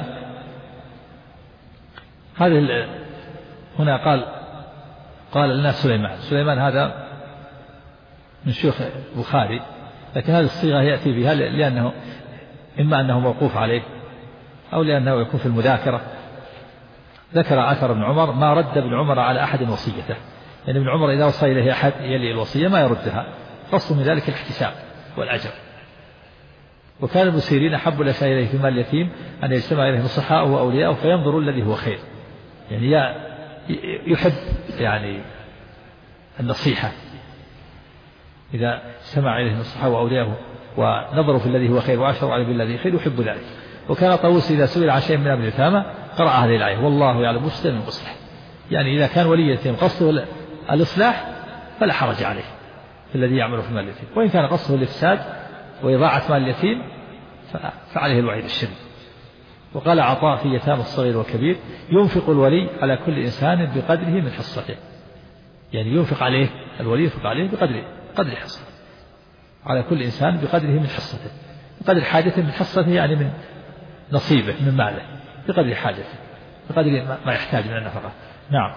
هذه هنا قال لنا سليمان هذا من شيوخ البخاري، لكن هذه الصيغة يأتي بها لأنه إما أنه موقوف عليه أو لأنه يكون في المذاكرة. ذكر أثر ابن عمر ما رد ابن عمر على أحد وصيته، يعني ابن عمر إذا وصى إليه أحد يلي الوصية ما يردها، قصد من ذلك الاحتساب والأجر. وكان ابن سيرين أحب الأشياء إليه في مال اليتيم أن يجتمع إليه نصحاؤه وأولياؤه فينظروا الذي هو خير، يعني يحب يعني النصيحة، إذا اجتمع إليه نصحاؤه وأولياؤه ونظروا في الذي هو خير وأشروا عليه بالذي خير يحب ذلك. وكان طاووس إذا سئل عن شيء من أمر اليتامى قرأ هذه الآية والله يعلم المفسد من المصلح، يعني إذا كان ولي اليتيم قصده الإصلاح فلا حرج عليه في الذي يعمل في مال اليتيم، وإن كان قصده الإفساد وإضاعة مال اليتيم فعليه الوعيد الشديد. وقال عطاء في يتامى الصغير والكبير ينفق الولي على كل إنسان بقدره من حصته، يعني ينفق عليه الولي ينفق عليه بقدر حصته، على كل إنسان بقدره من حصته، بقدر حاجته من حصته يعني من نصيبه من ماله، بقدر حاجته بقدر ما يحتاج من النفقة. نعم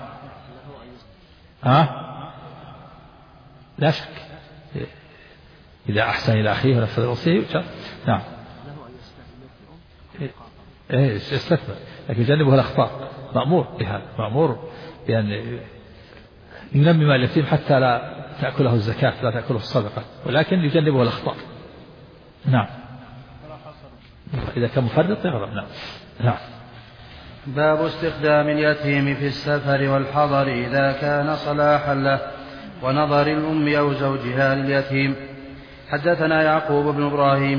لا شك إذا أحسن إلى أخيه ونفذ الوصية. نعم يستثمر، لكن يجنبه الأخطاء، مأمور بهذا، مأمور بأن ينمي مال اليتيم حتى لا تأكله الزكاة لا تأكله الصدقة، ولكن يجنبه الأخطاء. نعم إذا كان مفرط يغرم. نعم. باب استخدام اليتيم في السفر والحضر إذا كان صلاحا له ونظر الأم أو زوجها لليتيم. حدثنا يعقوب بن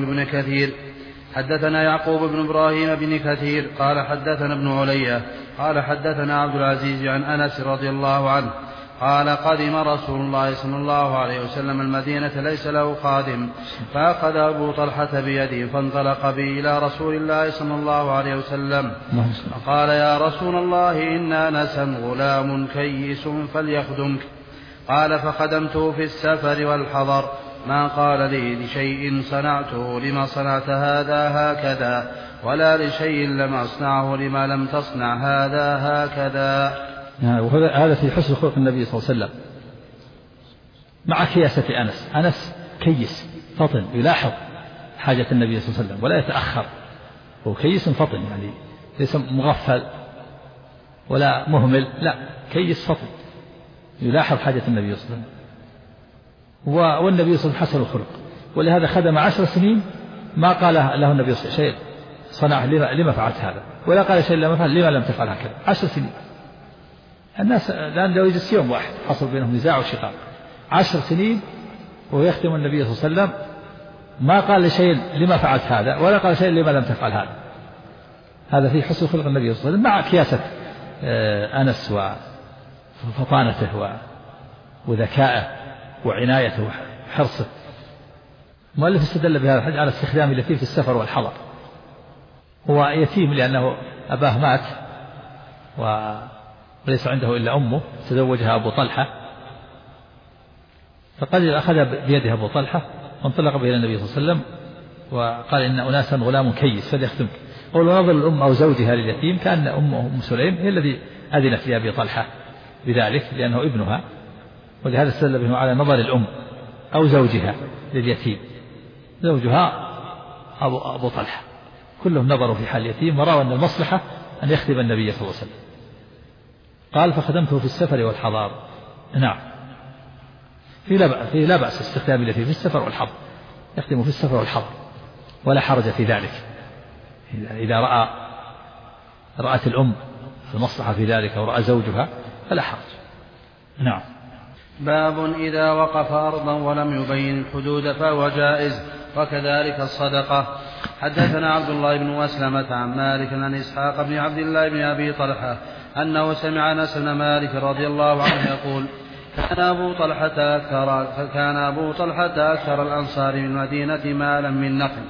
إبراهيم بن كثير قال حدثنا ابن علية قال حدثنا عبد العزيز عن أنس رضي الله عنه قال قدم رسول الله صلى الله عليه وسلم المدينة ليس له خادم، فأخذ أبو طلحة بيده فانطلق به إلى رسول الله صلى الله عليه وسلم فقال يا رسول الله إن أنسا غلام كيس فليخدمك. قال فخدمته في السفر والحضر ما قال لي لشيء صنعته لما صنعت هذا هكذا ولا لشيء لم أصنعه لما لم تصنع هذا هكذا. وهذا في حسن خلق النبي صلى الله عليه وسلم مع كياسة أنس كيس فطن يلاحظ حاجة النبي صلى الله عليه وسلم ولا يتأخر، هو كيس فطن يعني ليس مغفل ولا مهمل، لا كيس فطن يلاحظ حاجة النبي صلى الله عليه وسلم. والنبي صلى الله عليه وسلم حسن الخلق، ولهذا خدم 10 سنين ما قال له النبي صلى الله عليه وسلم شيء صنع لما فعلت هذا، ولا قال شيء لما فعل لما لم تفعل هكذا. 10 سنين الناس الآن لو يجلس يوم واحد حصل بينهم نزاع وشقاق، 10 سنين ويختم النبي صلى الله عليه وسلم ما قال شيء لما فعلت هذا ولا قال شيء لما لم تفعل هذا. هذا في حسن خلق النبي صلى الله عليه وسلم مع كياسة أنس وفطانته وذكائه وعنايته وحرصه. المؤلف استدل بهذا الحديث على استخدام اليتيم في السفر والحضر. هو يتيم لأنه أباه مات وليس عنده إلا أمه، تزوجها أبو طلحة، فقد أخذ بيده أبو طلحة وانطلق به إلى النبي صلى الله عليه وسلم وقال إن أناسا غلام كيس فليخدمك. قال ونظر الأم أو زوجها لليتيم كأن أم سليم هي الذي أذنت لأبي طلحة بذلك لأنه ابنها، ولهذا استدل به على نظر الأم أو زوجها لليتيم، زوجها أبو طلحة كلهم نظروا في حال اليتيم ورأوا أن المصلحة أن يخدم النبي صلى الله عليه وسلم. قال فخدمته في السفر والحضار. نعم في لا بأس استخدام اليتيم في السفر والحضر، يخدمه في السفر والحضر ولا حرج في ذلك إذا رأت الأم المصلحة في ذلك أو رأى زوجها فلا حرج. نعم. باب إذا وقف أرضا ولم يبين الحدود فهو جائز، وكذلك الصدقة. حدثنا عبد الله بن مسلمة عن مالك عن إسحاق بن عبد الله بن أبي طلحة أنه سمع أنس بن مالك رضي الله عنه يقول كان أبو طلحة أكثر الأنصار من المدينة مالا من نخل،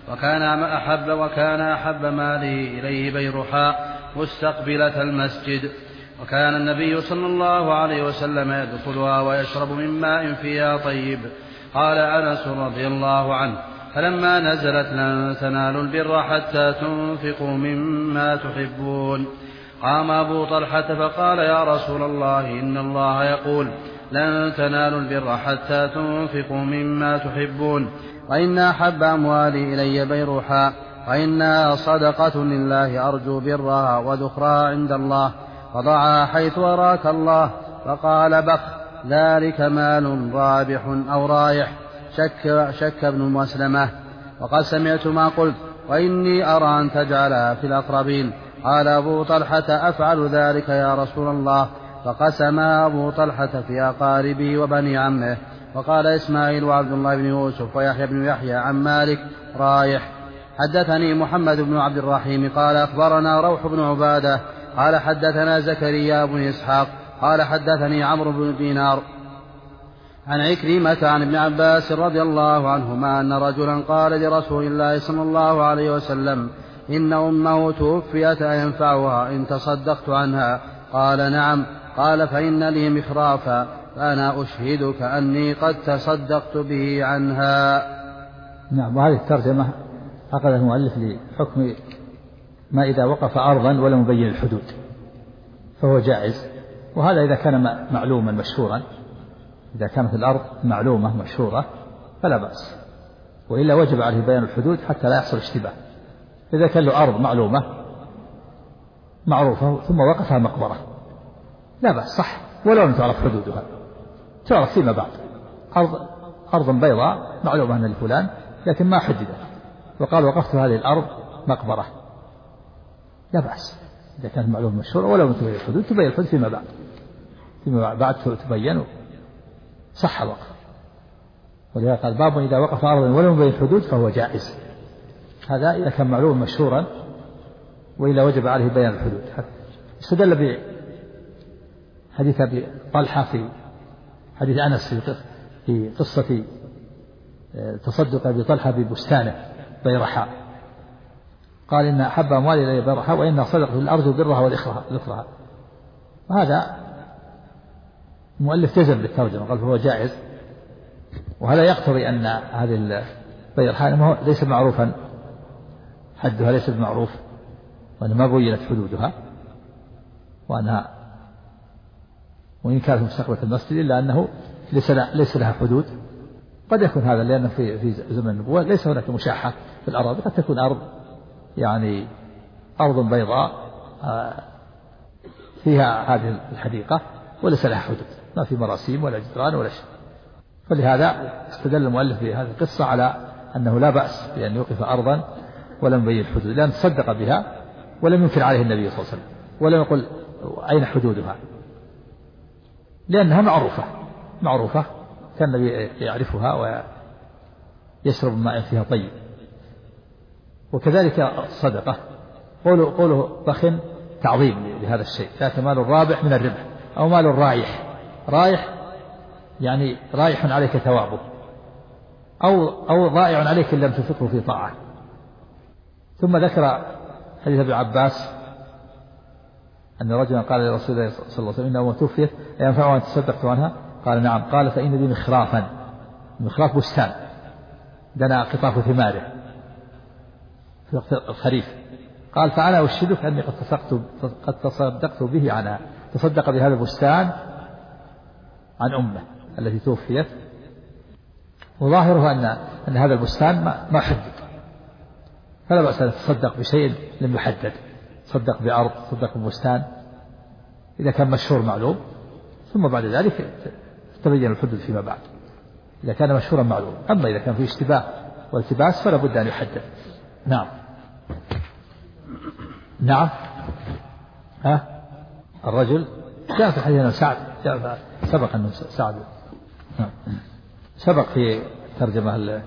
وكان أحب ماله إليه بيرحاء مستقبلة المسجد، وكان النبي صلى الله عليه وسلم يدخلها ويشرب من ماء فيها طيب. قال أنس رضي الله عنه فلما نزلت لن تنالوا البر حتى تنفقوا مما تحبون قام أبو طلحة فقال يا رسول الله إن الله يقول لن تنالوا البر حتى تنفقوا مما تحبون، وإن أحب أموالي إلي بيرحاء، وإنها صدقة لله أرجو برها وذخرها عند الله، فضعها حيث أراك الله. فقال بخ ذلك مال رابح أو رايح. شك ابن مسلمة وقد سمعت ما قلت وإني أرى أن تجعلها في الأقربين. قال أبو طلحة أفعل ذلك يا رسول الله. فقسم أبو طلحة في أقاربه وبني عمه. وقال إسماعيل وعبد الله بن يوسف ويحيى بن يحيى عن مالك رايح. حدثني محمد بن عبد الرحيم قال أخبرنا روح بن عبادة قال حدثنا زكريا بن إسحاق قال حدثني عمرو بن دينار عن عكرمة عن ابن عباس رضي الله عنهما أن رجلا قال لرسول الله صلى الله عليه وسلم إن أمه توفيت أينفعها إن تصدقت عنها؟ قال نعم. قال فإن لي مخرافا فأنا أشهدك أني قد تصدقت به عنها. نعم. وهذه الترجمة أخذ المؤلف لحكم ما إذا وقف أرضا ولم يبين الحدود فهو جائز، وهذا إذا كان معلوما مشهورا، إذا كانت الأرض معلومة مشهورة فلا بأس، وإلا وجب عليه بيان الحدود حتى لا يحصل اشتباه. إذا كان له أرض معلومة معروفة ثم وقفها مقبرة لا بأس، صح، ولو لم تعرف حدودها، تعرف فيما بعد أرض بيضاء معلومة أن لفلان لكن ما حددت، وقال وقفت هذه الأرض مقبرة لا بأس. إذا كانت معلومة مشهورة ولو لم تبين الحدود تبين الحدود فيما بعد تبين صح الوقف. ولذلك قال باب إذا وقف أرضا ولم يبين الحدود فهو جائز. هذا إذا كان معلوم مشهورا، وإلا وجب عليه بيان الحدود. استدل بحديث أبي طلحة في حديث أنس في قصة تصدق أبي طلحة ببستانه بيرحاء، قال إن أحب أموالي إلي بيرحاء وإن صدقة الأرض برها وذخرها، وهذا المؤلف جزم بالترجمة قال فهو جائز، وهذا يقتضي أن هذه بيع الحائل ليس معروفا، حدها ليس بمعروف، وأن ما بينت حدودها، وإن كانت مستقبلة المسجد إلا أنه ليس لها حدود. قد يكون هذا لأنه في زمن النبوة ليس هناك مشاحة في الأراضي، قد تكون أرض يعني أرض بيضاء فيها هذه الحديقة وليس لها حدود، ما في مراسيم ولا جدران ولا شيء. فلهذا استدل المؤلف في هذه القصة على أنه لا بأس بأن يوقف أرضا ولم يبين الحدود، لأن تصدق بها ولم ينكر عليه النبي صلى الله عليه وسلم ولم يقل أين حدودها، لأنها معروفة كان النبي يعرفها ويشرب ماء فيها طيب. وكذلك الصدقة قوله بخ تعظيم لهذا الشيء، ذاك مال الرابح من الربح، أو مال رايح يعني رايح عليك ثوابه، أو ضائع عليك إن لم تنفقه في طاعة. ثم ذكر حديث ابن عباس أن رجلا قال لرسول الله صلى الله عليه وسلم إنه توفيت أينفعها أن تصدقت عنها؟ قال نعم. قال فإن لي مخراف بستان دنا قطاف ثماره في وقت الخريف. قال فأنا أشهدك أني قد تصدقت به عنها، تصدق بهذا البستان عن أمه التي توفيت، وظاهره أن هذا البستان ما حدد، فلا بأس أن تصدق بشيء لم يحدد، تصدق بأرض، تصدق ببستان إذا كان مشهور معلوم، ثم بعد ذلك تبين الحدود فيما بعد إذا كان مشهورا معلوم. أما إذا كان فيه اشتباه والتباس فلا بد أن يحدد. نعم الرجل جاء في حديث سعد، سبق أنه سعد سبق في ترجمة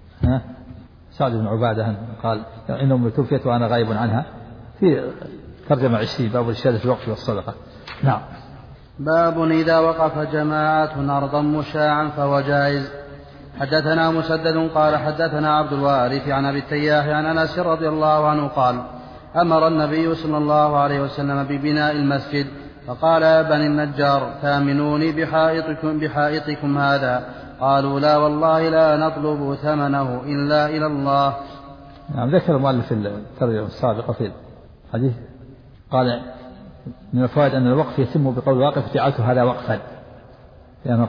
سعد بن عبادة قال إن أمي توفيت وأنا غائب عنها، في ترجمة 20 باب الشهادة في الوقف والصدقة. نعم. باب إذا وقف جماعة أرضا مشاعا فهو جائز. حدثنا مسدد قال حدثنا عبد الوارث عن أبي التياح عن أنس رضي الله عنه قال أمر النبي صلى الله عليه وسلم ببناء المسجد، فقال يا بني النجار تامنوني بحائطكم هذا؟ قالوا لا والله لا نطلب ثمنه إلا إلى الله. نعم. ذكر المؤلف في الترجمة السابقة في الحديث قال من الفوائد أن الوقف يتم بقول الواقف جعلت هذا وقفا، لأنه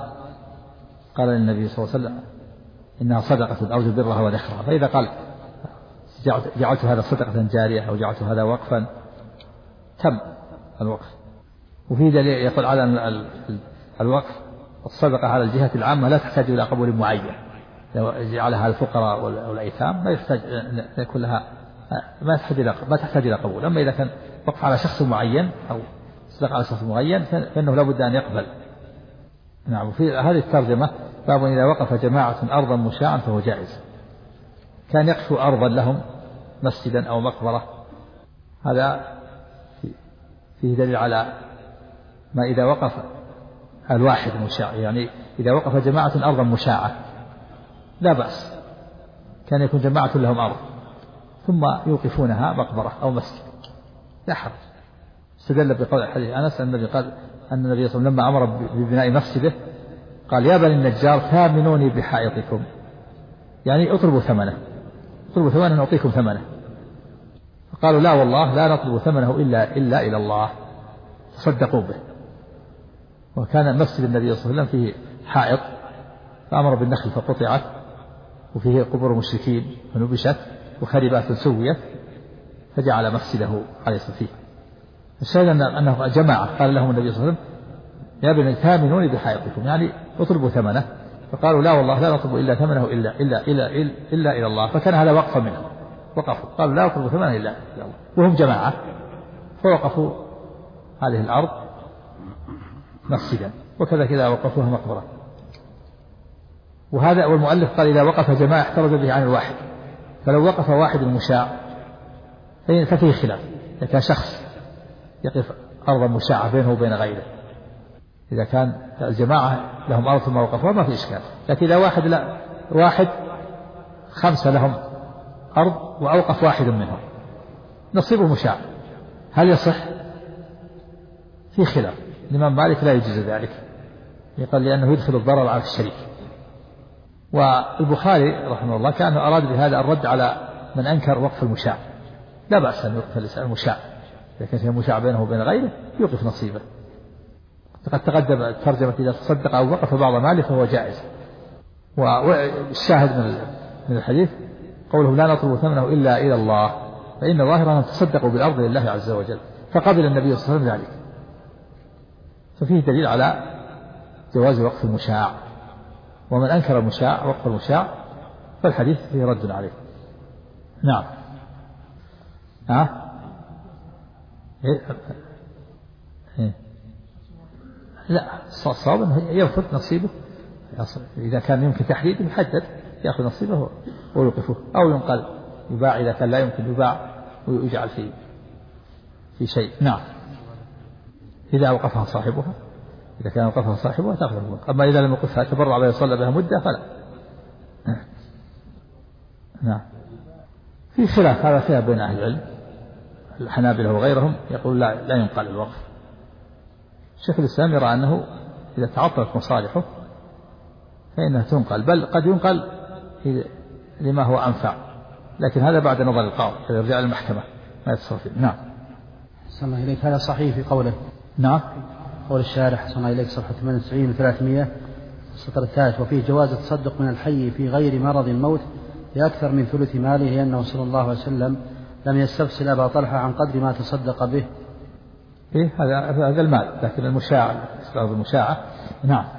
قال للنبي صلى الله عليه وسلم إنها صدقة أرجو برها وذخرها، فإذا قال جعلت هذا صدقة جارية أو جعلت هذا وقفا تم الوقف. وفي دليل يقول على أن الوقف الصدقة على الجهة العامة لا تحتاج إلى قبول معين، لو جعلها الفقراء والأيتام لا يحتاج يكون لها ما تحتاج إلى قبول. أما إذا كان وقف على شخص معين أو صدق على شخص معين فإنه لا بد أن يقبل. نعم. في هذه الترجمة باب إذا وقف جماعة أرضا مشاعا فهو جائز. كان يقفوا أرضا لهم مسجدا أو مقبرة، هذا فيه دليل على ما إذا وقف الواحد مشاع، يعني إذا وقف جماعة أرضا مشاعة لا بأس، كان يكون جماعة لهم أرض ثم يوقفونها مقبرة أو مسجد لا حرج. استدل بقول حديث أنس أن النبي قال أن النبي صلى الله عليه وسلم لما أمر ببناء مسجده قال يا بني النجار ثامنوني بحائطكم، يعني اطلبوا ثمنه نعطيكم ثمنه. فقالوا لا والله لا نطلب ثمنه إلا إلى الله، تصدقوا به. وكان مسجد النبي صلى الله عليه وسلم فيه حائط فأمر بالنخل فقطعت، وفيه قبور مشركين فنبشت وخربات سويت فجعل مسجده عليه الصلاة والسلام. الشاهد أنه جماعة قال لهم النبي صلى الله عليه وسلم يا بني ثامنوني بحائطكم، يعني اطلبوا ثمنه. فقالوا لا والله لا نطلب إلا ثمنه إلا إلى الله، فكان هذا وقفا منهم، وقفوا قالوا لا نطلب ثمنه إلا إلى الله، وهم جماعة فوقفوا هذه الأرض مسجدا، وكذا كذا وقفوها مقبرة. وهذا والمؤلف قال إذا وقف جماعة احترز به عن الواحد، فلو وقف واحد مشاع ففيه خلاف، إذا كان شخص يقف أرضا مشاعة بينه وبين غيره، إذا كان الجماعة لهم أرض ثم وقفوها ما في إشكال. لكن إذا واحد 5 لهم أرض وأوقف واحد منهم نصيبه مشاع، هل يصح؟ في خلاف. الإمام مالك لا يجوز ذلك، يقال لأنه يدخل الضرر على الشريك. والبخاري رحمه الله كأنه أراد بهذا الرد على من أنكر وقف المشاع. لا بأس أن يوقف الإنسان المشاع، إذا كان فيه مشاع بينه وبين غيره يوقف نصيبه. قد تقدم الترجمة إذا تصدق أو وقف بعض ماله فهو جائز. والشاهد من الحديث قوله لا نطلب ثمنه إلا إلى الله، فإن ظاهرا أن تصدقوا بالأرض لله عز وجل، فقبل النبي صلى الله عليه وسلم ذلك. ففيه دليل على جواز وقف المشاع، ومن أنكر المشاع وقف المشاع فالحديث فيه رد عليه. نعم. لا، الصواب أنه يأخذ نصيبه إذا كان يمكن تحديده يحدد يأخذ نصيبه ويوقفه، أو ينقل يباع إذا كان لا يمكن يباع ويجعل في شيء. نعم. إذا وقفها صاحبها، إذا كان وقفها صاحبها تأخذ الملك، أما إذا لم يوقفها تبرع بها يصلى بها مدة فلا. نعم. في خلاف هذا فيها بين أهل العلم، الحنابلة وغيرهم يقول لا ينقل الوقف. شيخ الإسلام يرى أنه إذا تعطلت مصالحه فإنها تنقل، بل قد ينقل لما هو أنفع، لكن هذا بعد نظر القاضي يرجع للمحكمة ما يتصرف فيه. نعم. صلى الله إليك، هذا صحيح في قوله. نعم. قول الشارح صلى الله إليك صفحة 98 و300 السطر الثالث: وفيه جواز التصدق من الحي في غير مرض الموت بأكثر من ثلث ماله، لأنه صلى الله عليه وسلم لم يستفسر أبا طلحة عن قدر ما تصدق به. هذا المال، لكن المشاعة المشاعة. نعم.